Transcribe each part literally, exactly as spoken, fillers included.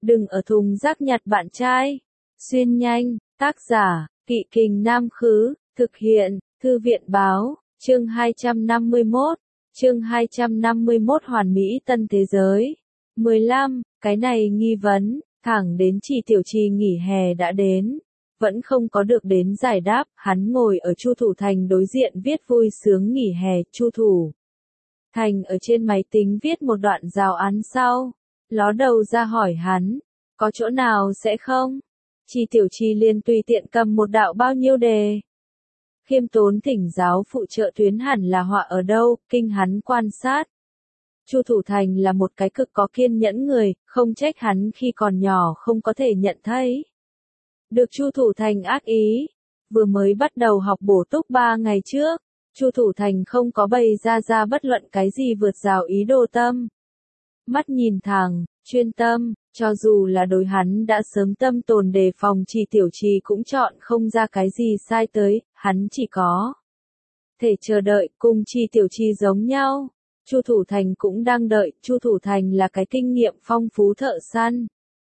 Đừng ở thùng rác nhặt bạn trai. Xuyên nhanh, tác giả, Kỵ Kình Nam Khứ, thực hiện, Thư viện Báo, chương hai trăm năm mươi mốt, chương hai trăm năm mươi mốt Hoàn Mỹ Tân Thế Giới. mười lăm, cái này nghi vấn, thẳng đến Chi Tiểu Chi nghỉ hè đã đến. Vẫn không có được đến giải đáp, hắn ngồi ở Chu Thủ Thành đối diện viết vui sướng nghỉ hè. Chu Thủ Thành ở trên máy tính viết một đoạn giáo án sau, ló đầu ra hỏi hắn, có chỗ nào sẽ không? Chi Tiểu Chi liền tùy tiện cầm một đạo bao nhiêu đề. Khiêm tốn thỉnh giáo phụ trợ tuyến hẳn là họa ở đâu, kinh hắn quan sát. Chu Thủ Thành là một cái cực có kiên nhẫn người, không trách hắn khi còn nhỏ không có thể nhận thấy được Chu Thủ Thành ác ý. Vừa mới bắt đầu học bổ túc ba ngày trước, Chu Thủ Thành không có bày ra ra bất luận cái gì vượt rào ý đồ tâm. Mắt nhìn thẳng, chuyên tâm, cho dù là đối hắn đã sớm tâm tồn đề phòng, Chi Tiểu Chi cũng chọn không ra cái gì sai tới, hắn chỉ có thể chờ đợi, cùng Chi Tiểu Chi giống nhau. Chu Thủ Thành cũng đang đợi, Chu Thủ Thành là cái kinh nghiệm phong phú thợ săn,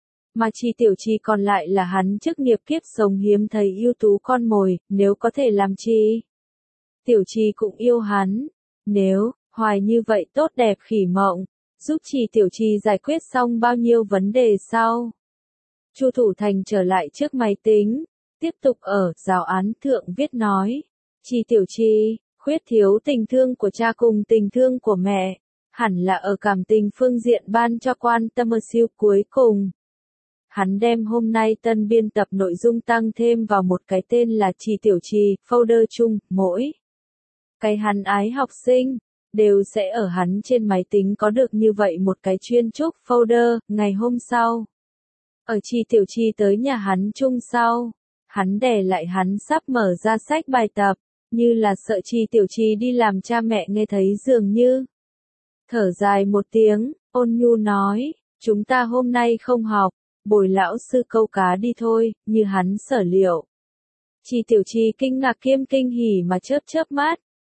mà Chi Tiểu Chi còn lại là hắn chức nghiệp kiếp sống hiếm thấy ưu tú con mồi, nếu có thể làm Chi Tiểu Chi cũng yêu hắn. Nếu hoài như vậy tốt đẹp khỉ mộng, giúp Chi Tiểu Chi giải quyết xong bao nhiêu vấn đề sau. Chu Thủ Thành trở lại trước máy tính, tiếp tục ở giáo án thượng viết nói, Chi Tiểu Chi, khuyết thiếu tình thương của cha cùng tình thương của mẹ, hẳn là ở cảm tình phương diện ban cho quan tâm siêu cuối cùng. Hắn đem hôm nay tân biên tập nội dung tăng thêm vào một cái tên là Chi Tiểu Chi, folder chung, mỗi cái hắn ái học sinh đều sẽ ở hắn trên máy tính có được như vậy một cái chuyên trúc folder. Ngày hôm sau, ở Chi Tiểu Chi tới nhà hắn chung sau, hắn đè lại hắn sắp mở ra sách bài tập, như là sợ Chi Tiểu Chi đi làm cha mẹ nghe thấy dường như. Thở dài một tiếng, ôn nhu nói, chúng ta hôm nay không học, bồi lão sư câu cá đi thôi, như hắn sở liệu. Chi Tiểu Chi kinh ngạc kiêm kinh hỉ mà chớp chớp mắt.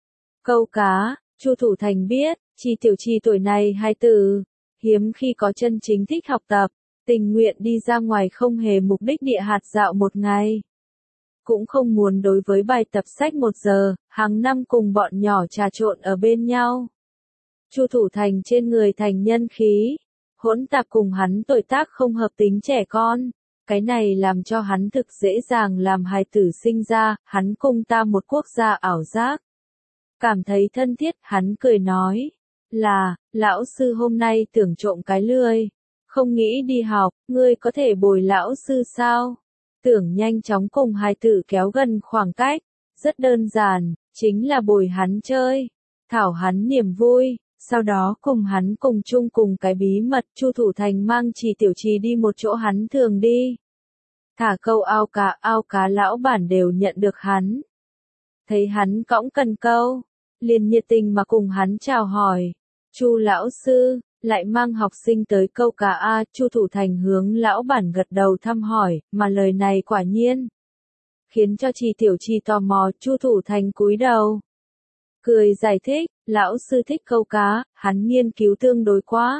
Câu cá, Chu Thủ Thành biết, Chi Tiểu Chi tuổi này hai từ, hiếm khi có chân chính thích học tập, tình nguyện đi ra ngoài không hề mục đích địa hạt dạo một ngày. Cũng không muốn đối với bài tập sách một giờ, hàng năm cùng bọn nhỏ trà trộn ở bên nhau. Chu Thủ Thành trên người thành nhân khí, hỗn tạp cùng hắn tuổi tác không hợp tính trẻ con. Cái này làm cho hắn thực dễ dàng làm hài tử sinh ra, hắn cùng ta một quốc gia ảo giác. Cảm thấy thân thiết, hắn cười nói, là, lão sư hôm nay tưởng trộm cái lười, không nghĩ đi học, ngươi có thể bồi lão sư sao? Tưởng nhanh chóng cùng hài tử kéo gần khoảng cách, rất đơn giản, chính là bồi hắn chơi, thảo hắn niềm vui, sau đó cùng hắn cùng chung cùng cái bí mật. Chu Thủ Thành mang Chi Tiểu Chi đi một chỗ hắn thường đi. Thả câu ao cá, ao cá lão bản đều nhận được hắn. Thấy hắn cõng cần câu, liền nhiệt tình mà cùng hắn chào hỏi. Chu lão sư, lại mang học sinh tới câu cá a? Chu Thủ Thành hướng lão bản gật đầu thăm hỏi, mà lời này quả nhiên khiến cho Chi Tiểu Chi tò mò. Chu Thủ Thành cúi đầu, cười giải thích, lão sư thích câu cá, hắn nghiên cứu tương đối quá.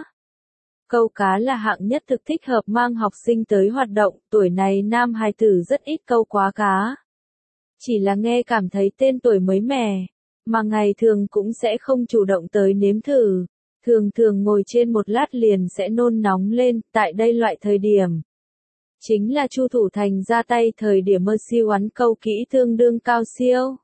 Câu cá là hạng nhất thực thích hợp mang học sinh tới hoạt động, tuổi này nam hài tử rất ít câu quá cá. Chỉ là nghe cảm thấy tên tuổi mới mẻ, mà ngày thường cũng sẽ không chủ động tới nếm thử. Thường thường ngồi trên một lát liền sẽ nôn nóng lên, tại đây loại thời điểm. Chính là Chu Thủ Thành ra tay thời điểm mơ siêu oán câu kỹ tương đương cao siêu.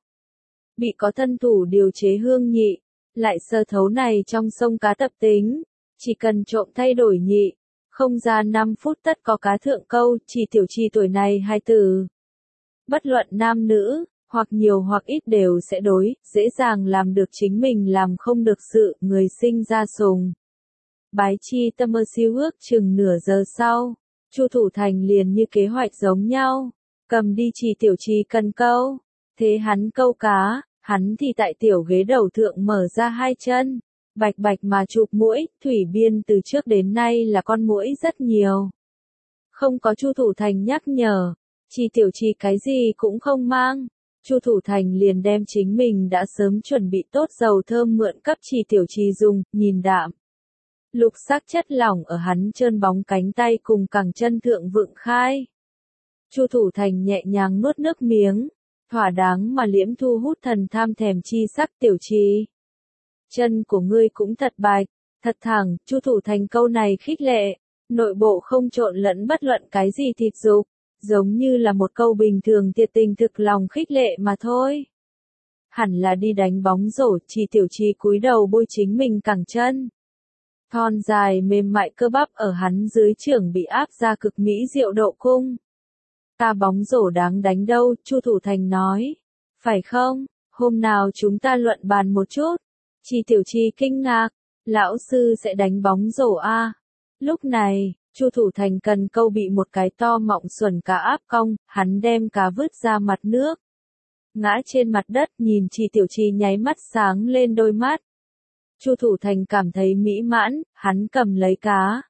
Bị có thân thủ điều chế hương nhị, lại sơ thấu này trong sông cá tập tính, chỉ cần trộm thay đổi nhị, không ra năm phút tất có cá thượng câu. Chi Tiểu Chi tuổi này hai từ. Bất luận nam nữ, hoặc nhiều hoặc ít đều sẽ đối, dễ dàng làm được chính mình làm không được sự, người sinh ra sùng. Bái chi tâm mơ siêu ước chừng nửa giờ sau, Chu Thủ Thành liền như kế hoạch giống nhau, cầm đi Chi Tiểu Chi cần câu, thế hắn câu cá, hắn thì tại tiểu ghế đầu thượng mở ra hai chân, bạch bạch mà chụp muỗi. Thủy biên từ trước đến nay là con muỗi rất nhiều. Không có Chu Thủ Thành nhắc nhở, Chi Tiểu Chi cái gì cũng không mang. Chu Thủ Thành liền đem chính mình đã sớm chuẩn bị tốt dầu thơm mượn cấp Chi Tiểu Chi dùng, nhìn đạm. Lục sắc chất lỏng ở hắn trơn bóng cánh tay cùng cẳng chân thượng vượng khai. Chu Thủ Thành nhẹ nhàng nuốt nước miếng, thỏa đáng mà liễm thu hút thần tham thèm chi sắc. Tiểu Trì, chân của ngươi cũng thật bạch, thật thẳng. Chu Thủ Thành câu này khích lệ, nội bộ không trộn lẫn bất luận cái gì thịt dục, giống như là một câu bình thường thiệt tình thực lòng khích lệ mà thôi. Hẳn là đi đánh bóng rổ. Chỉ Tiểu Trì cúi đầu bôi chính mình cẳng chân. Thon dài mềm mại cơ bắp ở hắn dưới trưởng bị áp ra cực mỹ diệu độ cung. Ta bóng rổ đáng đánh đâu, Chu Thủ Thành nói. Phải không, hôm nào chúng ta luận bàn một chút. Chỉ Tiểu Trì kinh ngạc, lão sư sẽ đánh bóng rổ a? Lúc này, Chu Thủ Thành cần câu bị một cái to mọng xuẩn cá áp cong, hắn đem cá vứt ra mặt nước. Ngã trên mặt đất, nhìn Chỉ Tiểu Trì nháy mắt sáng lên đôi mắt. Chu Thủ Thành cảm thấy mỹ mãn, hắn cầm lấy cá.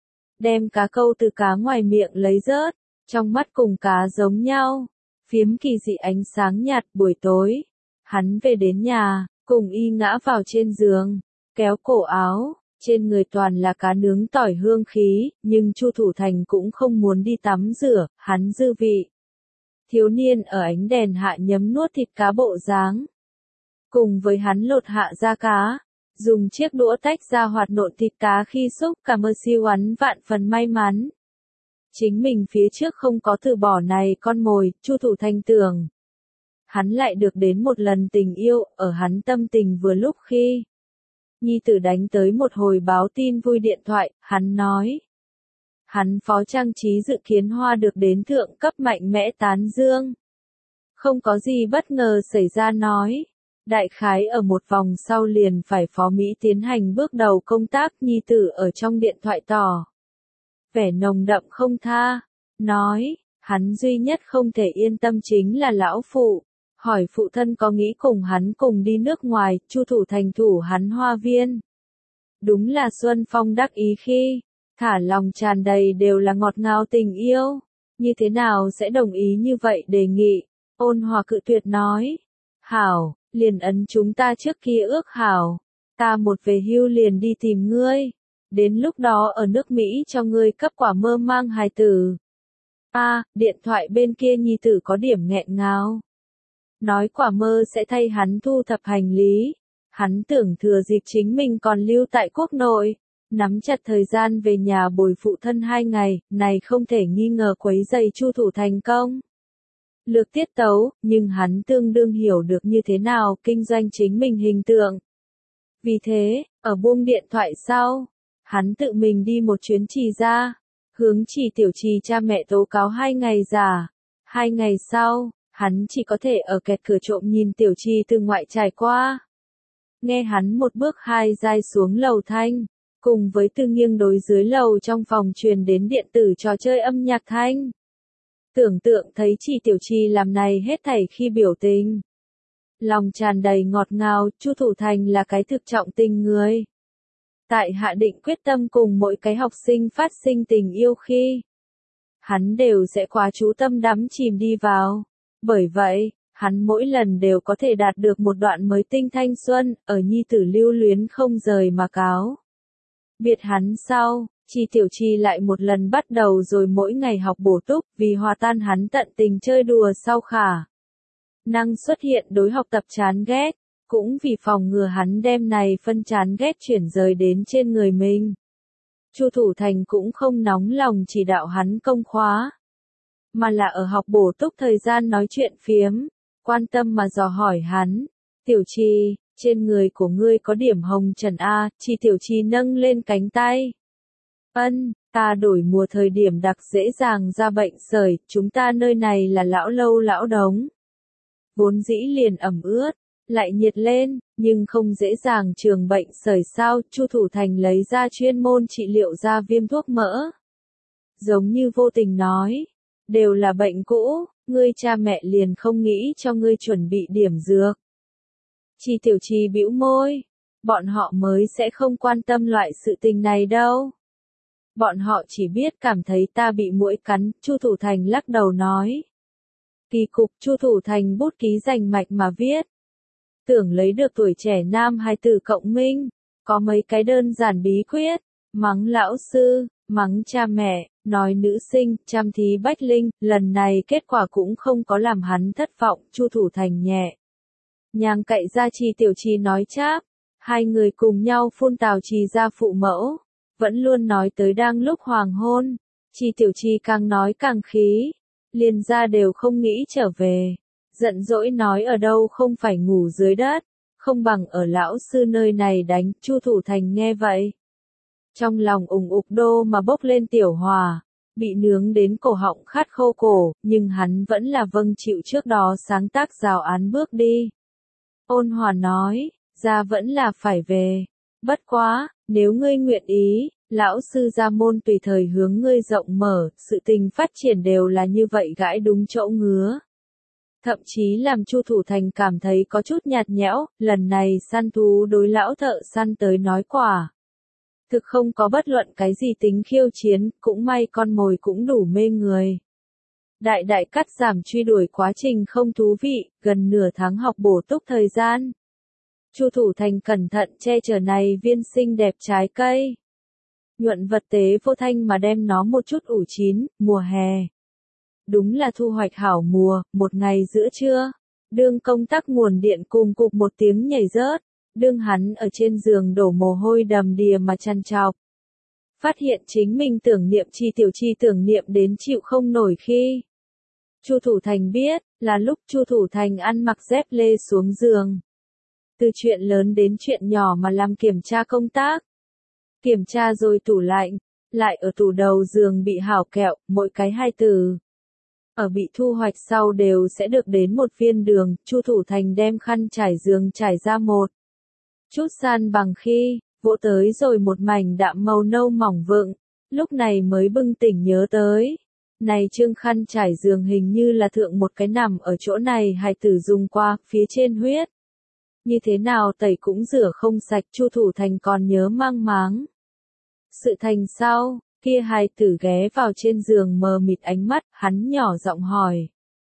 Đem cá câu từ cá ngoài miệng lấy rớt, trong mắt cùng cá giống nhau. Phiếm kỳ dị ánh sáng nhạt. Buổi tối, hắn về đến nhà, cùng y ngã vào trên giường, kéo cổ áo, trên người toàn là cá nướng tỏi hương khí, nhưng Chu Thủ Thành cũng không muốn đi tắm rửa, hắn dư vị. Thiếu niên ở ánh đèn hạ nhấm nuốt thịt cá bộ dáng. Cùng với hắn lột hạ da cá, dùng chiếc đũa tách ra hoạt nộn thịt cá khi xúc, cảm ơn siêu hắn vạn phần may mắn. Chính mình phía trước không có từ bỏ này con mồi. Chu Thủ Thành tưởng. Hắn lại được đến một lần tình yêu, ở hắn tâm tình vừa lúc khi. Nhi tử đánh tới một hồi báo tin vui điện thoại, hắn nói. Hắn phó trang trí dự kiến hoa được đến thượng cấp mạnh mẽ tán dương. Không có gì bất ngờ xảy ra nói. Đại khái ở một vòng sau liền phải phó Mỹ tiến hành bước đầu công tác. Nhi tử ở trong điện thoại tỏ vẻ nồng đậm không tha, nói, hắn duy nhất không thể yên tâm chính là lão phụ, hỏi phụ thân có nghĩ cùng hắn cùng đi nước ngoài. Chu Thủ Thành thủ hắn hoa viên. Đúng là Xuân Phong đắc ý khi, thả lòng tràn đầy đều là ngọt ngào tình yêu, như thế nào sẽ đồng ý như vậy đề nghị. Ôn Hòa cự tuyệt nói, hảo, liền ấn chúng ta trước kia ước hảo, ta một về hưu liền đi tìm ngươi. Đến lúc đó ở nước Mỹ cho ngươi cấp quả mơ mang hài tử. A, à, điện thoại bên kia nhi tử có điểm nghẹn ngào. Nói quả mơ sẽ thay hắn thu thập hành lý. Hắn tưởng thừa dịp chính mình còn lưu tại quốc nội, nắm chặt thời gian về nhà bồi phụ thân hai ngày, này không thể nghi ngờ quấy rầy Chu Thủ Thành công. Lược tiết tấu, nhưng hắn tương đương hiểu được như thế nào kinh doanh chính mình hình tượng. Vì thế, ở buông điện thoại sau, hắn tự mình đi một chuyến Trì ra, hướng Chỉ Tiểu Trì cha mẹ tố cáo hai ngày giả. Hai ngày sau, hắn chỉ có thể ở kẹt cửa trộm nhìn Tiểu Trì từ ngoại trải qua. Nghe hắn một bước hai giai xuống lầu thanh, cùng với từ nghiêng đối dưới lầu trong phòng truyền đến điện tử trò chơi âm nhạc thanh. Tưởng tượng thấy Chỉ Tiểu Trì làm này hết thảy khi biểu tình. Lòng tràn đầy ngọt ngào. Chu Thủ Thành là cái thực trọng tình người. Tại hạ định quyết tâm cùng mỗi cái học sinh phát sinh tình yêu khi, hắn đều sẽ quá chú tâm đắm chìm đi vào. Bởi vậy, hắn mỗi lần đều có thể đạt được một đoạn mới tinh thanh xuân, ở nhi tử lưu luyến không rời mà cáo. Biệt hắn sau, Chỉ Tiểu Trì lại một lần bắt đầu rồi mỗi ngày học bổ túc, vì hòa tan hắn tận tình chơi đùa sau khả năng xuất hiện đối học tập chán ghét. Cũng vì phòng ngừa hắn đem này phân chán ghét chuyển rời đến trên người mình. Chu Thủ Thành cũng không nóng lòng chỉ đạo hắn công khóa, mà là ở học bổ túc thời gian nói chuyện phiếm, quan tâm mà dò hỏi hắn. Tiểu Trì, trên người của ngươi có điểm hồng trần a? Chỉ Tiểu Trì nâng lên cánh tay. Ân, ta đổi mùa thời điểm đặc dễ dàng ra bệnh sởi, chúng ta nơi này là lão lâu lão đống. Vốn dĩ liền ẩm ướt, lại nhiệt lên, nhưng không dễ dàng trường bệnh sởi sao. Chu Thủ Thành lấy ra chuyên môn trị liệu da viêm thuốc mỡ. Giống như vô tình nói, đều là bệnh cũ, ngươi cha mẹ liền không nghĩ cho ngươi chuẩn bị điểm dược. Chỉ Tiểu Trì bĩu môi, bọn họ mới sẽ không quan tâm loại sự tình này đâu. Bọn họ chỉ biết cảm thấy ta bị muỗi cắn. Chu Thủ Thành lắc đầu nói. Kỳ cục. Chu Thủ Thành bút ký rành mạch mà viết. Tưởng lấy được tuổi trẻ nam hài tử cộng minh, có mấy cái đơn giản bí quyết, mắng lão sư, mắng cha mẹ, nói nữ sinh, chăm thí Bách Linh, lần này kết quả cũng không có làm hắn thất vọng, Chu Thủ Thành nhẹ nhàng cậy ra Chi Tiểu Chi nói cháp, hai người cùng nhau phun Tào Trì ra phụ mẫu, vẫn luôn nói tới đang lúc hoàng hôn, Chi Tiểu Chi càng nói càng khí, liền ra đều không nghĩ trở về, giận dỗi nói ở đâu không phải ngủ dưới đất, không bằng ở lão sư nơi này đánh, Chu Thủ Thành nghe vậy. Trong lòng ủng ục đô mà bốc lên tiểu hòa, bị nướng đến cổ họng khát khô cổ, nhưng hắn vẫn là vâng chịu trước đó sáng tác rào án bước đi. Ôn hòa nói, ra vẫn là phải về. Bất quá, nếu ngươi nguyện ý, lão sư ra môn tùy thời hướng ngươi rộng mở, sự tình phát triển đều là như vậy gãi đúng chỗ ngứa. Thậm chí làm Chu Thủ Thành cảm thấy có chút nhạt nhẽo, lần này săn thú đối lão thợ săn tới nói quả. Thực không có bất luận cái gì tính khiêu chiến, cũng may con mồi cũng đủ mê người. Đại đại cắt giảm truy đuổi quá trình không thú vị, gần nửa tháng học bổ túc thời gian. Chu Thủ Thành cẩn thận che chở này viên xinh đẹp trái cây. Nhuận vật tế vô thanh mà đem nó một chút ủ chín, mùa hè. Đúng là thu hoạch hảo mùa, một ngày giữa trưa. Đương công tắc nguồn điện cùng cục một tiếng nhảy rớt. Đương hắn ở trên giường đổ mồ hôi đầm đìa mà chăn chọc. Phát hiện chính mình tưởng niệm Chi Tiểu Chi tưởng niệm đến chịu không nổi khi. Chu Thủ Thành biết, là lúc Chu Thủ Thành ăn mặc dép lê xuống giường. Từ chuyện lớn đến chuyện nhỏ mà làm kiểm tra công tác. Kiểm tra rồi tủ lạnh, lại ở tủ đầu giường bị hảo kẹo, mỗi cái hai từ. Ở bị thu hoạch sau đều sẽ được đến một viên đường, Chu Thủ Thành đem khăn trải giường trải ra một chút san bằng khi, vỗ tới rồi một mảnh đạm màu nâu mỏng vựng, lúc này mới bừng tỉnh nhớ tới. Này trương khăn trải giường hình như là thượng một cái nằm ở chỗ này hài tử dùng qua, phía trên huyết. Như thế nào tẩy cũng rửa không sạch, Chu Thủ Thành còn nhớ mang máng. Sự thành sau, kia hài tử ghé vào trên giường mờ mịt ánh mắt, hắn nhỏ giọng hỏi.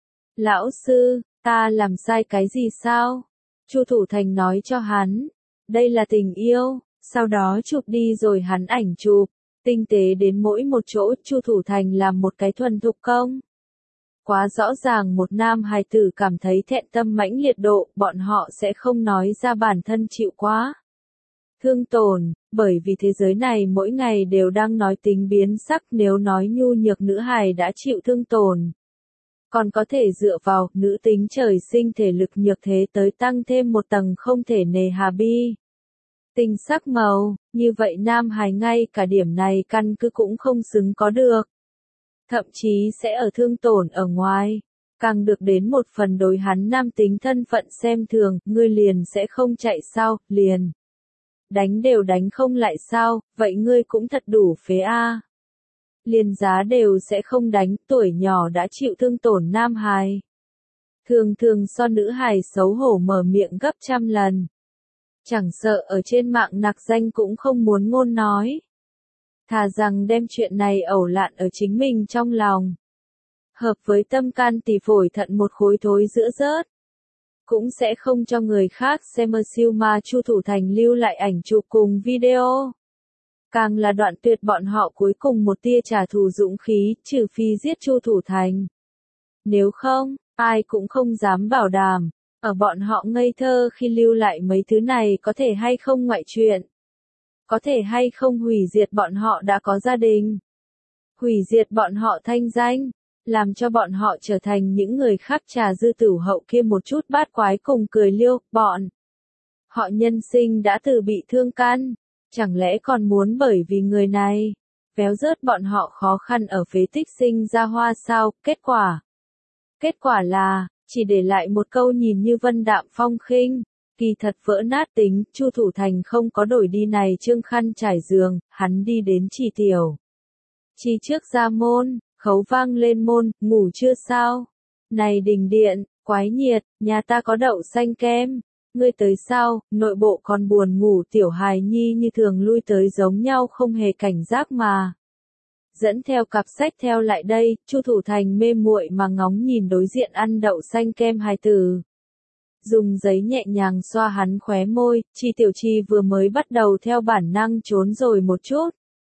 Lão sư, ta làm sai cái gì sao? Chu Thủ Thành nói cho hắn. Đây là tình yêu, sau đó chụp đi rồi hắn ảnh chụp, tinh tế đến mỗi một chỗ, Chu Thủ Thành làm một cái thuần thục công. Quá rõ ràng một nam hài tử cảm thấy thẹn tâm mãnh liệt độ, bọn họ sẽ không nói ra bản thân chịu quá thương tổn, bởi vì thế giới này mỗi ngày đều đang nói tính biến sắc, nếu nói nhu nhược nữ hài đã chịu thương tổn. Còn có thể dựa vào nữ tính trời sinh thể lực nhược thế tới tăng thêm một tầng không thể nề hà bi. Tình sắc màu, như vậy nam hài ngay cả điểm này căn cứ cũng không xứng có được. Thậm chí sẽ ở thương tổn ở ngoài, càng được đến một phần đối hắn nam tính thân phận xem thường, ngươi liền sẽ không chạy sao, liền. Đánh đều đánh không lại sao, vậy ngươi cũng thật đủ phế a. Liền giá đều sẽ không đánh, tuổi nhỏ đã chịu thương tổn nam hài. Thường thường so nữ hài xấu hổ mở miệng gấp trăm lần. Chẳng sợ ở trên mạng nặc danh cũng không muốn ngôn nói. Thà rằng đem chuyện này ẩu lạn ở chính mình trong lòng. Hợp với tâm can tỳ phổi thận một khối thối giữa rớt. Cũng sẽ không cho người khác xem mơ siêu mà Chu Thủ Thành lưu lại ảnh chụp cùng video. Càng là đoạn tuyệt bọn họ cuối cùng một tia trả thù dũng khí, trừ phi giết Chu Thủ Thành. Nếu không, ai cũng không dám bảo đảm, ở bọn họ ngây thơ khi lưu lại mấy thứ này có thể hay không ngoại chuyện. Có thể hay không hủy diệt bọn họ đã có gia đình. Hủy diệt bọn họ thanh danh, làm cho bọn họ trở thành những người khác trà dư tửu hậu kia một chút bát quái cùng cười liêu, bọn. Họ nhân sinh đã từ bị thương căn. Chẳng lẽ còn muốn bởi vì người này, véo rớt bọn họ khó khăn ở phế tích sinh ra hoa sao, kết quả. Kết quả là, chỉ để lại một câu nhìn như vân đạm phong khinh, kỳ thật vỡ nát tính, Chu Thủ Thành không có đổi đi này trương khăn trải giường, hắn đi đến Chi Tiểu Chi trước ra môn, khấu vang lên môn, ngủ chưa sao? Này đình điện, quái nhiệt, nhà ta có đậu xanh kem. Ngươi tới sao, nội bộ còn buồn ngủ tiểu hài nhi như thường lui tới giống nhau không hề cảnh giác mà. Dẫn theo cặp sách theo lại đây, Chu Thủ Thành mê muội mà ngóng nhìn đối diện ăn đậu xanh kem hài tử. Dùng giấy nhẹ nhàng xoa hắn khóe môi, Chi Tiểu Chi vừa mới bắt đầu theo bản năng trốn rồi một chút,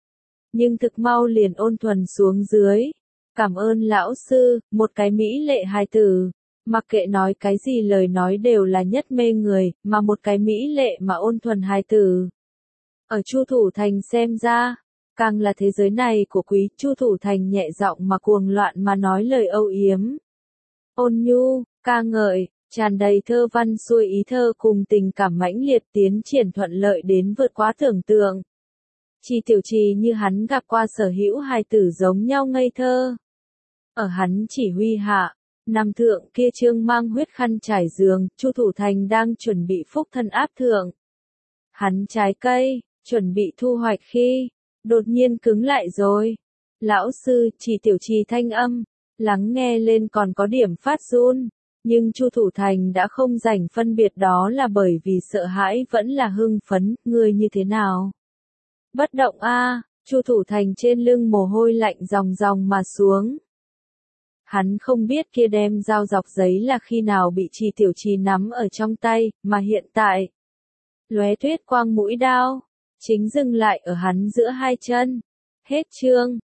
nhưng thực mau liền ôn thuần xuống dưới. Cảm ơn lão sư, một cái mỹ lệ hài tử. Mặc kệ nói cái gì lời nói đều là nhất mê người, mà một cái mỹ lệ mà ôn thuần hài tử. Ở Chu Thủ Thành xem ra, càng là thế giới này của quý, Chu Thủ Thành nhẹ giọng mà cuồng loạn mà nói lời âu yếm. Ôn nhu, ca ngợi, tràn đầy thơ văn xuôi ý thơ cùng tình cảm mãnh liệt tiến triển thuận lợi đến vượt quá tưởng tượng. Chi Tiểu Trì như hắn gặp qua sở hữu hài tử giống nhau ngây thơ. Ở hắn chỉ huy hạ, nằm thượng kia trương mang huyết khăn trải giường, Chu Thủ Thành đang chuẩn bị phúc thân áp thượng. Hắn trái cây, chuẩn bị thu hoạch khi, đột nhiên cứng lại rồi. Lão sư, Chỉ Tiểu Trì thanh âm, lắng nghe lên còn có điểm phát run, nhưng Chu Thủ Thành đã không rảnh phân biệt đó là bởi vì sợ hãi vẫn là hưng phấn, người như thế nào? Bất động a, Chu Thủ Thành trên lưng mồ hôi lạnh ròng ròng mà xuống. Hắn không biết kia đem dao dọc giấy là khi nào bị Chi Tiểu Trì nắm ở trong tay, mà hiện tại, lóe tuyết quang mũi đao, chính dừng lại ở hắn giữa hai chân. Hết chương.